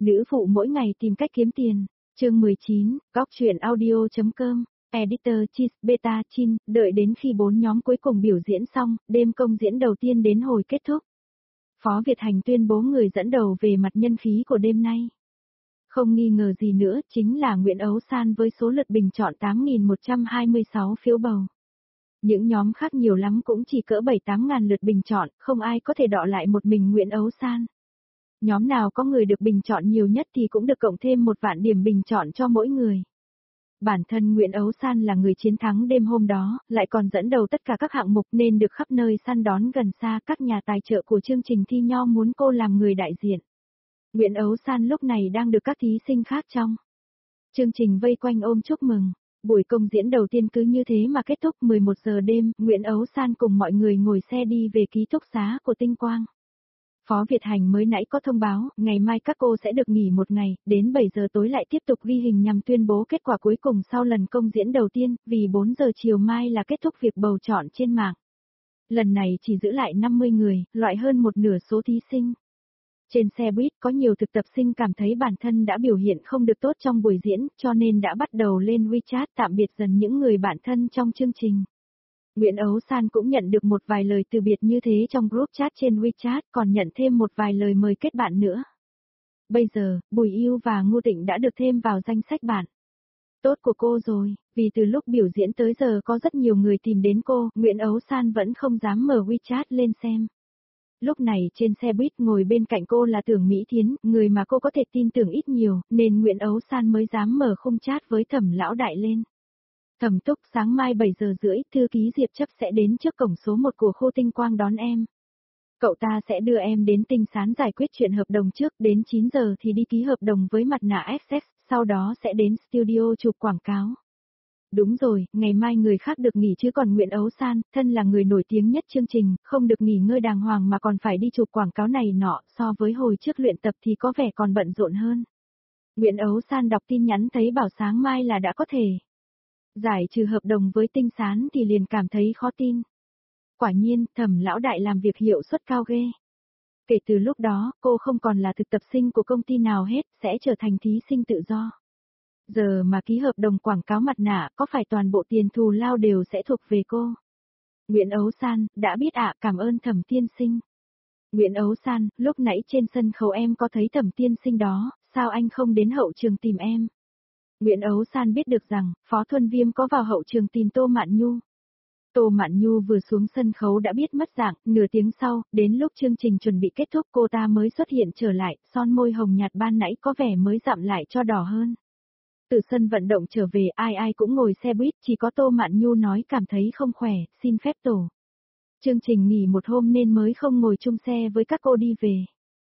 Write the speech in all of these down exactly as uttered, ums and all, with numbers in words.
Nữ phụ mỗi ngày tìm cách kiếm tiền. Chương mười chín, góc truyện audio.com, Editor Cheese Beta Chin, đợi đến khi bốn nhóm cuối cùng biểu diễn xong, đêm công diễn đầu tiên đến hồi kết thúc. Phó Việt Hành tuyên bố người dẫn đầu về mặt nhân khí của đêm nay. Không nghi ngờ gì nữa, chính là Nguyễn Ấu San với số lượt bình chọn tám nghìn một trăm hai mươi sáu phiếu bầu. Những nhóm khác nhiều lắm cũng chỉ cỡ bảy tám ngàn lượt bình chọn, không ai có thể đọ lại một mình Nguyễn Ấu San. Nhóm nào có người được bình chọn nhiều nhất thì cũng được cộng thêm một vạn điểm bình chọn cho mỗi người. Bản thân Nguyễn Ấu San là người chiến thắng đêm hôm đó, lại còn dẫn đầu tất cả các hạng mục nên được khắp nơi săn đón gần xa. Các nhà tài trợ của chương trình thi nho muốn cô làm người đại diện. Nguyễn Ấu San lúc này đang được các thí sinh khác trong chương trình vây quanh ôm chúc mừng. Buổi công diễn đầu tiên cứ như thế mà kết thúc mười một giờ đêm, Nguyễn Ấu San cùng mọi người ngồi xe đi về ký túc xá của Tinh Quang. Phó Việt Hành mới nãy có thông báo, ngày mai các cô sẽ được nghỉ một ngày, đến bảy giờ tối lại tiếp tục ghi hình nhằm tuyên bố kết quả cuối cùng sau lần công diễn đầu tiên, vì bốn giờ chiều mai là kết thúc việc bầu chọn trên mạng. Lần này chỉ giữ lại năm mươi người, loại hơn một nửa số thí sinh. Trên xe buýt có nhiều thực tập sinh cảm thấy bản thân đã biểu hiện không được tốt trong buổi diễn, cho nên đã bắt đầu lên WeChat tạm biệt dần những người bạn thân trong chương trình. Nguyễn Ấu San cũng nhận được một vài lời từ biệt như thế trong group chat trên WeChat, còn nhận thêm một vài lời mời kết bạn nữa. Bây giờ, Bùi Yêu và Ngô Tịnh đã được thêm vào danh sách bạn tốt của cô rồi, vì từ lúc biểu diễn tới giờ có rất nhiều người tìm đến cô, Nguyễn Ấu San vẫn không dám mở WeChat lên xem. Lúc này trên xe buýt ngồi bên cạnh cô là Tưởng Mỹ Thiến, người mà cô có thể tin tưởng ít nhiều, nên Nguyễn Ấu San mới dám mở khung chat với Thẩm Lão Đại lên. Thẩm Túc, sáng mai bảy giờ rưỡi, thư ký Diệp Chấp sẽ đến trước cổng số một của khu Tinh Quang đón em. Cậu ta sẽ đưa em đến Tinh Sán giải quyết chuyện hợp đồng trước, đến chín giờ thì đi ký hợp đồng với mặt nạ ép ét, sau đó sẽ đến studio chụp quảng cáo. Đúng rồi, ngày mai người khác được nghỉ chứ còn Nguyễn Ấu San, thân là người nổi tiếng nhất chương trình, không được nghỉ ngơi đàng hoàng mà còn phải đi chụp quảng cáo này nọ, so với hồi trước luyện tập thì có vẻ còn bận rộn hơn. Nguyễn Ấu San đọc tin nhắn thấy bảo sáng mai là đã có thể giải trừ hợp đồng với Tinh Sán thì liền cảm thấy khó tin. Quả nhiên, Thẩm Lão Đại làm việc hiệu suất cao ghê. Kể từ lúc đó, cô không còn là thực tập sinh của công ty nào hết, sẽ trở thành thí sinh tự do. Giờ mà ký hợp đồng quảng cáo mặt nạ, có phải toàn bộ tiền thù lao đều sẽ thuộc về cô? Nguyễn Ấu San, đã biết ạ, cảm ơn Thẩm tiên sinh. Nguyễn Ấu San, lúc nãy trên sân khấu em có thấy Thẩm tiên sinh đó, sao anh không đến hậu trường tìm em? Nguyễn Ấu San biết được rằng, Phó Thuần Viêm có vào hậu trường tìm Tô Mạn Nhu. Tô Mạn Nhu vừa xuống sân khấu đã biết mất dạng, nửa tiếng sau, đến lúc chương trình chuẩn bị kết thúc cô ta mới xuất hiện trở lại, son môi hồng nhạt ban nãy có vẻ mới dặm lại cho đỏ hơn. Từ sân vận động trở về ai ai cũng ngồi xe buýt, chỉ có Tô Mạn Nhu nói cảm thấy không khỏe, xin phép tổ. Chương trình nghỉ một hôm nên mới không ngồi chung xe với các cô đi về.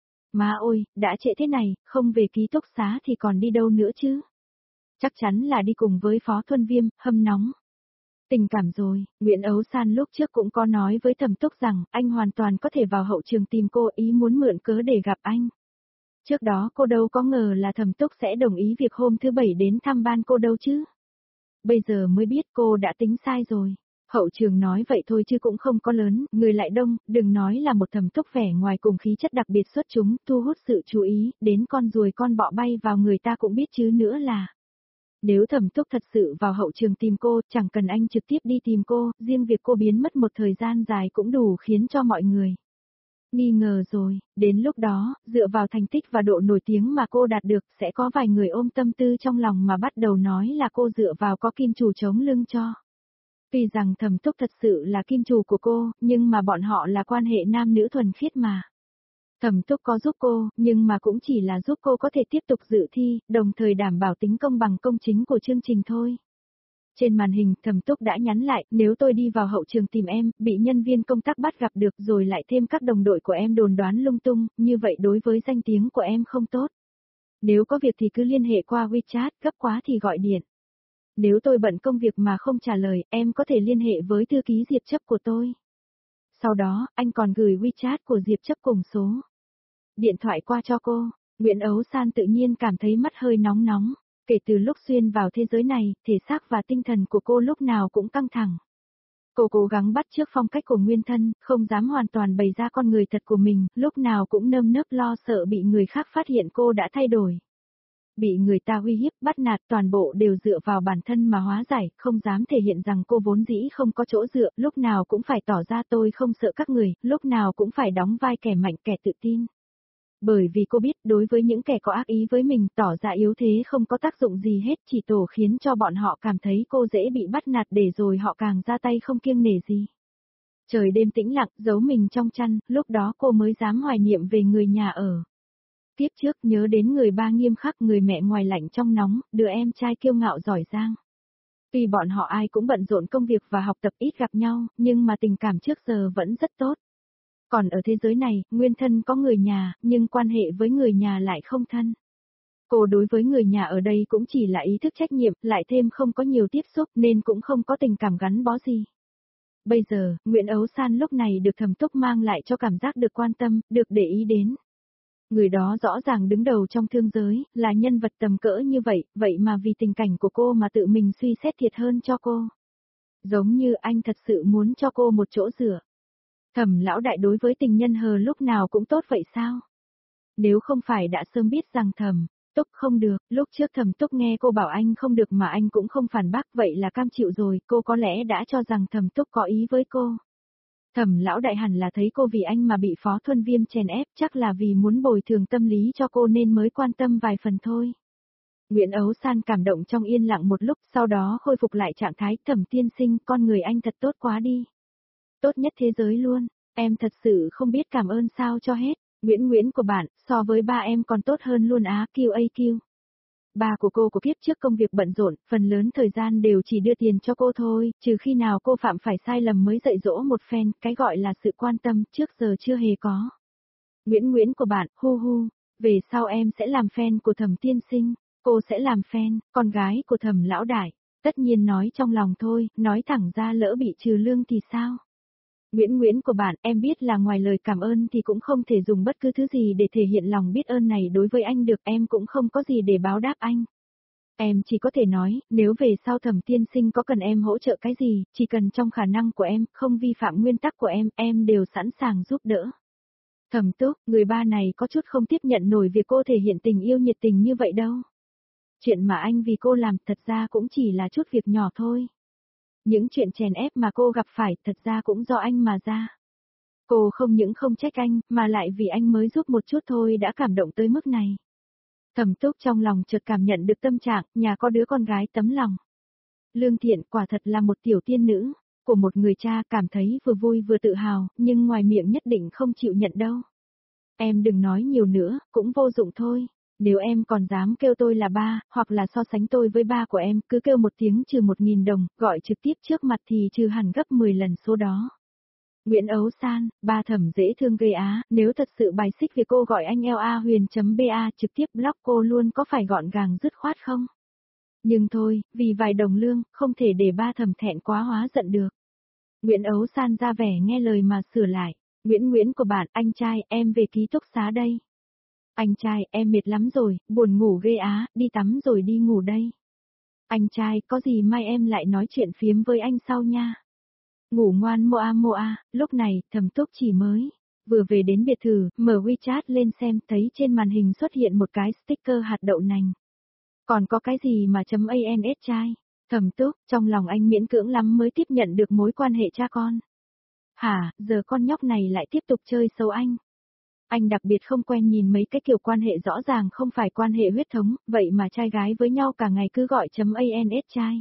Má ôi, đã trễ thế này, không về ký túc xá thì còn đi đâu nữa chứ? Chắc chắn là đi cùng với Phó Thuần Viêm, hâm nóng. Tình cảm rồi, Nguyễn Ấu San lúc trước cũng có nói với Thẩm Túc rằng anh hoàn toàn có thể vào hậu trường tìm cô, ý muốn mượn cớ để gặp anh. Trước đó cô đâu có ngờ là Thẩm Túc sẽ đồng ý việc hôm thứ bảy đến thăm ban cô đâu chứ. Bây giờ mới biết cô đã tính sai rồi. Hậu trường nói vậy thôi chứ cũng không có lớn, người lại đông, đừng nói là một Thẩm Túc vẻ ngoài cùng khí chất đặc biệt xuất chúng, thu hút sự chú ý, đến con ruồi con bọ bay vào người ta cũng biết chứ nữa là. Nếu Thẩm Túc thật sự vào hậu trường tìm cô, chẳng cần anh trực tiếp đi tìm cô, riêng việc cô biến mất một thời gian dài cũng đủ khiến cho mọi người nghi ngờ rồi. Đến lúc đó, dựa vào thành tích và độ nổi tiếng mà cô đạt được, sẽ có vài người ôm tâm tư trong lòng mà bắt đầu nói là cô dựa vào có kim chủ chống lưng cho. Tuy rằng Thẩm Túc thật sự là kim chủ của cô, nhưng mà bọn họ là quan hệ nam nữ thuần khiết mà. Thẩm Túc có giúp cô, nhưng mà cũng chỉ là giúp cô có thể tiếp tục dự thi, đồng thời đảm bảo tính công bằng công chính của chương trình thôi. Trên màn hình, Thẩm Túc đã nhắn lại, nếu tôi đi vào hậu trường tìm em, bị nhân viên công tác bắt gặp được rồi lại thêm các đồng đội của em đồn đoán lung tung, như vậy đối với danh tiếng của em không tốt. Nếu có việc thì cứ liên hệ qua WeChat, gấp quá thì gọi điện. Nếu tôi bận công việc mà không trả lời, em có thể liên hệ với thư ký Diệp Chấp của tôi. Sau đó, anh còn gửi WeChat của Diệp Chấp cùng số điện thoại qua cho cô. Nguyễn Ấu San tự nhiên cảm thấy mắt hơi nóng nóng. Kể từ lúc xuyên vào thế giới này, thể xác và tinh thần của cô lúc nào cũng căng thẳng. Cô cố gắng bắt chước phong cách của nguyên thân, không dám hoàn toàn bày ra con người thật của mình, lúc nào cũng nơm nớp lo sợ bị người khác phát hiện cô đã thay đổi. Bị người ta uy hiếp, bắt nạt toàn bộ đều dựa vào bản thân mà hóa giải, không dám thể hiện rằng cô vốn dĩ không có chỗ dựa, lúc nào cũng phải tỏ ra tôi không sợ các người, lúc nào cũng phải đóng vai kẻ mạnh kẻ tự tin. Bởi vì cô biết đối với những kẻ có ác ý với mình tỏ ra yếu thế không có tác dụng gì hết, chỉ tổ khiến cho bọn họ cảm thấy cô dễ bị bắt nạt để rồi họ càng ra tay không kiêng nể gì. Trời đêm tĩnh lặng, giấu mình trong chăn, lúc đó cô mới dám hoài niệm về người nhà ở. Tiếp trước nhớ đến người ba nghiêm khắc, người mẹ ngoài lạnh trong nóng, đứa em trai kiêu ngạo giỏi giang. Tuy bọn họ ai cũng bận rộn công việc và học tập ít gặp nhau, nhưng mà tình cảm trước giờ vẫn rất tốt. Còn ở thế giới này, nguyên thân có người nhà, nhưng quan hệ với người nhà lại không thân. Cô đối với người nhà ở đây cũng chỉ là ý thức trách nhiệm, lại thêm không có nhiều tiếp xúc nên cũng không có tình cảm gắn bó gì. Bây giờ, Nguyễn Ấu San lúc này được Thẩm Túc mang lại cho cảm giác được quan tâm, được để ý đến. Người đó rõ ràng đứng đầu trong thương giới, là nhân vật tầm cỡ như vậy, vậy mà vì tình cảnh của cô mà tự mình suy xét thiệt hơn cho cô. Giống như anh thật sự muốn cho cô một chỗ dựa. Thẩm lão đại đối với tình nhân hờ lúc nào cũng tốt vậy sao? Nếu không phải đã sớm biết rằng Thẩm Túc không được, lúc trước Thẩm Túc nghe cô bảo anh không được mà anh cũng không phản bác, vậy là cam chịu rồi, cô có lẽ đã cho rằng Thẩm Túc có ý với cô. Thẩm lão đại hẳn là thấy cô vì anh mà bị Phó Thuần Viêm chèn ép, chắc là vì muốn bồi thường tâm lý cho cô nên mới quan tâm vài phần thôi. Nguyễn Ấu San cảm động trong yên lặng một lúc, sau đó khôi phục lại trạng thái. Thẩm tiên sinh, con người anh thật tốt quá đi. Tốt nhất thế giới luôn, em thật sự không biết cảm ơn sao cho hết. Nguyễn Nguyễn của bạn, so với ba em còn tốt hơn luôn á, kiu ây kiu. Ba của cô của kiếp trước công việc bận rộn, phần lớn thời gian đều chỉ đưa tiền cho cô thôi, trừ khi nào cô phạm phải sai lầm mới dạy dỗ một phen, cái gọi là sự quan tâm trước giờ chưa hề có. Nguyễn Nguyễn của bạn, hu hu, về sau em sẽ làm fan của Thẩm tiên sinh, cô sẽ làm fan, con gái của Thẩm lão đại, tất nhiên nói trong lòng thôi, nói thẳng ra lỡ bị trừ lương thì sao? Nguyễn Nguyễn của bạn, em biết là ngoài lời cảm ơn thì cũng không thể dùng bất cứ thứ gì để thể hiện lòng biết ơn này đối với anh được, em cũng không có gì để báo đáp anh. Em chỉ có thể nói, nếu về sau Thẩm tiên sinh có cần em hỗ trợ cái gì, chỉ cần trong khả năng của em, không vi phạm nguyên tắc của em, em đều sẵn sàng giúp đỡ. Thẩm Túc, người ba này có chút không tiếp nhận nổi việc cô thể hiện tình yêu nhiệt tình như vậy đâu. Chuyện mà anh vì cô làm thật ra cũng chỉ là chút việc nhỏ thôi. Những chuyện chèn ép mà cô gặp phải thật ra cũng do anh mà ra. Cô không những không trách anh, mà lại vì anh mới giúp một chút thôi đã cảm động tới mức này. Thẩm Túc trong lòng chợt cảm nhận được tâm trạng, nhà có đứa con gái tấm lòng. Lương Thiện quả thật là một tiểu tiên nữ, của một người cha, cảm thấy vừa vui vừa tự hào, nhưng ngoài miệng nhất định không chịu nhận đâu. Em đừng nói nhiều nữa, cũng vô dụng thôi. Nếu em còn dám kêu tôi là ba, hoặc là so sánh tôi với ba của em, cứ kêu một tiếng trừ một nghìn đồng, gọi trực tiếp trước mặt thì trừ hẳn gấp mười lần số đó. Nguyễn Ấu San, ba Thẩm dễ thương ghê á, nếu thật sự bài xích việc cô gọi anh ela huyền.ba trực tiếp block cô luôn, có phải gọn gàng dứt khoát không? Nhưng thôi, vì vài đồng lương, không thể để ba Thẩm thẹn quá hóa giận được. Nguyễn Ấu San ra vẻ nghe lời mà sửa lại. Nguyễn Nguyễn của bạn, anh trai, em về ký túc xá đây. Anh trai, em mệt lắm rồi, buồn ngủ ghê á, đi tắm rồi đi ngủ đây. Anh trai, có gì mai em lại nói chuyện phiếm với anh sau nha. Ngủ ngoan Moa Moa, lúc này, Thẩm Túc chỉ mới vừa về đến biệt thự, mở WeChat lên xem, thấy trên màn hình xuất hiện một cái sticker hạt đậu nành. Còn có cái gì mà chấm ans trai? Thẩm Túc, trong lòng anh miễn cưỡng lắm mới tiếp nhận được mối quan hệ cha con. Hả, giờ con nhóc này lại tiếp tục chơi xấu anh. Anh đặc biệt không quen nhìn mấy cái kiểu quan hệ rõ ràng không phải quan hệ huyết thống, vậy mà trai gái với nhau cả ngày cứ gọi chấm ans trai.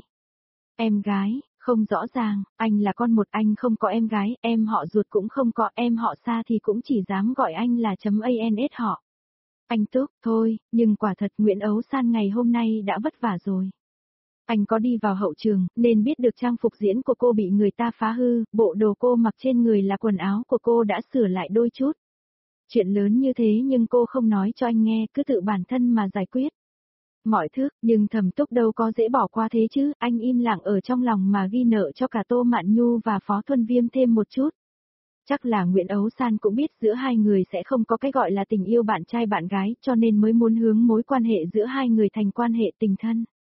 Em gái, không rõ ràng, anh là con một, anh không có em gái, em họ ruột cũng không có, em họ xa thì cũng chỉ dám gọi anh là chấm ans họ. Anh Túc, thôi, nhưng quả thật Nguyễn Ấu San ngày hôm nay đã vất vả rồi. Anh có đi vào hậu trường, nên biết được trang phục diễn của cô bị người ta phá hư, bộ đồ cô mặc trên người là quần áo của cô đã sửa lại đôi chút. Chuyện lớn như thế nhưng cô không nói cho anh nghe, cứ tự bản thân mà giải quyết. Mọi thứ, nhưng Thẩm Túc đâu có dễ bỏ qua thế chứ, anh im lặng ở trong lòng mà ghi nợ cho cả Tô Mạn Nhu và Phó Thuần Viêm thêm một chút. Chắc là Nguyễn Ấu San cũng biết giữa hai người sẽ không có cái gọi là tình yêu bạn trai bạn gái, cho nên mới muốn hướng mối quan hệ giữa hai người thành quan hệ tình thân.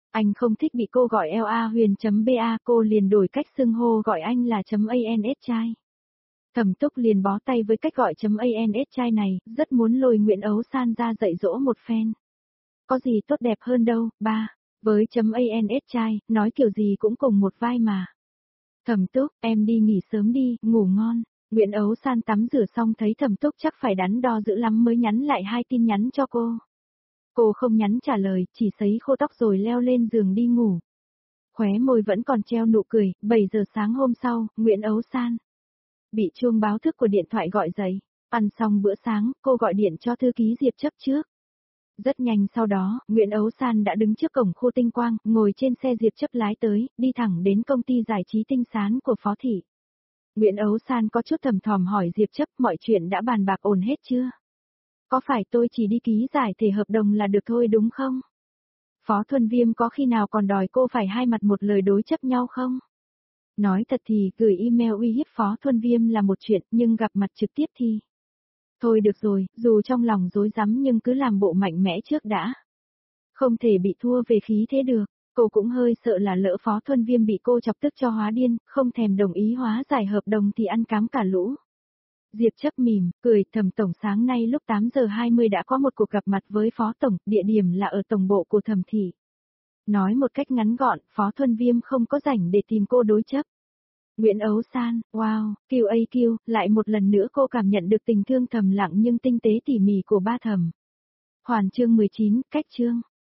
Anh không thích bị cô gọi la huyền.ba, cô liền đổi cách xưng hô gọi anh là .ans trai. Thẩm Túc liền bó tay với cách gọi .ans trai này, rất muốn lôi Nguyễn Ấu San ra dạy dỗ một phen. Có gì tốt đẹp hơn đâu, ba, với .ans trai, nói kiểu gì cũng cùng một vai mà. Thẩm Túc, em đi nghỉ sớm đi, ngủ ngon. Nguyễn Ấu San tắm rửa xong thấy Thẩm Túc chắc phải đắn đo dữ lắm mới nhắn lại hai tin nhắn cho cô. Cô không nhắn trả lời, chỉ sấy khô tóc rồi leo lên giường đi ngủ. Khóe môi vẫn còn treo nụ cười, bảy giờ sáng hôm sau, Nguyễn Ấu San bị chuông báo thức của điện thoại gọi dậy. Ăn xong bữa sáng, cô gọi điện cho thư ký Diệp Chấp trước. Rất nhanh sau đó, Nguyễn Ấu San đã đứng trước cổng khu Tinh Quang, ngồi trên xe Diệp Chấp lái tới, đi thẳng đến công ty giải trí Tinh Sán của Phó Thị. Nguyễn Ấu San có chút thầm thòm hỏi Diệp Chấp mọi chuyện đã bàn bạc ổn hết chưa? Có phải tôi chỉ đi ký giải thể hợp đồng là được thôi đúng không? Phó Thuần Viêm có khi nào còn đòi cô phải hai mặt một lời đối chấp nhau không? Nói thật thì gửi email uy hiếp Phó Thuần Viêm là một chuyện, nhưng gặp mặt trực tiếp thì... Thôi được rồi, dù trong lòng rối rắm nhưng cứ làm bộ mạnh mẽ trước đã. Không thể bị thua về khí thế được, cô cũng hơi sợ là lỡ Phó Thuần Viêm bị cô chọc tức cho hóa điên, không thèm đồng ý hóa giải hợp đồng thì ăn cám cả lũ. Diệp Chấp mỉm, cười, Thẩm Tổng sáng nay lúc tám giờ hai mươi đã có một cuộc gặp mặt với Phó Tổng, địa điểm là ở tổng bộ của Thẩm Thị. Nói một cách ngắn gọn, Phó Thuần Viêm không có rảnh để tìm cô đối chấp. Nguyễn Ấu San, wow, kiu ây kiu, lại một lần nữa cô cảm nhận được tình thương thầm lặng nhưng tinh tế tỉ mỉ của ba Thẩm. Hoàn chương mười chín, cách chương.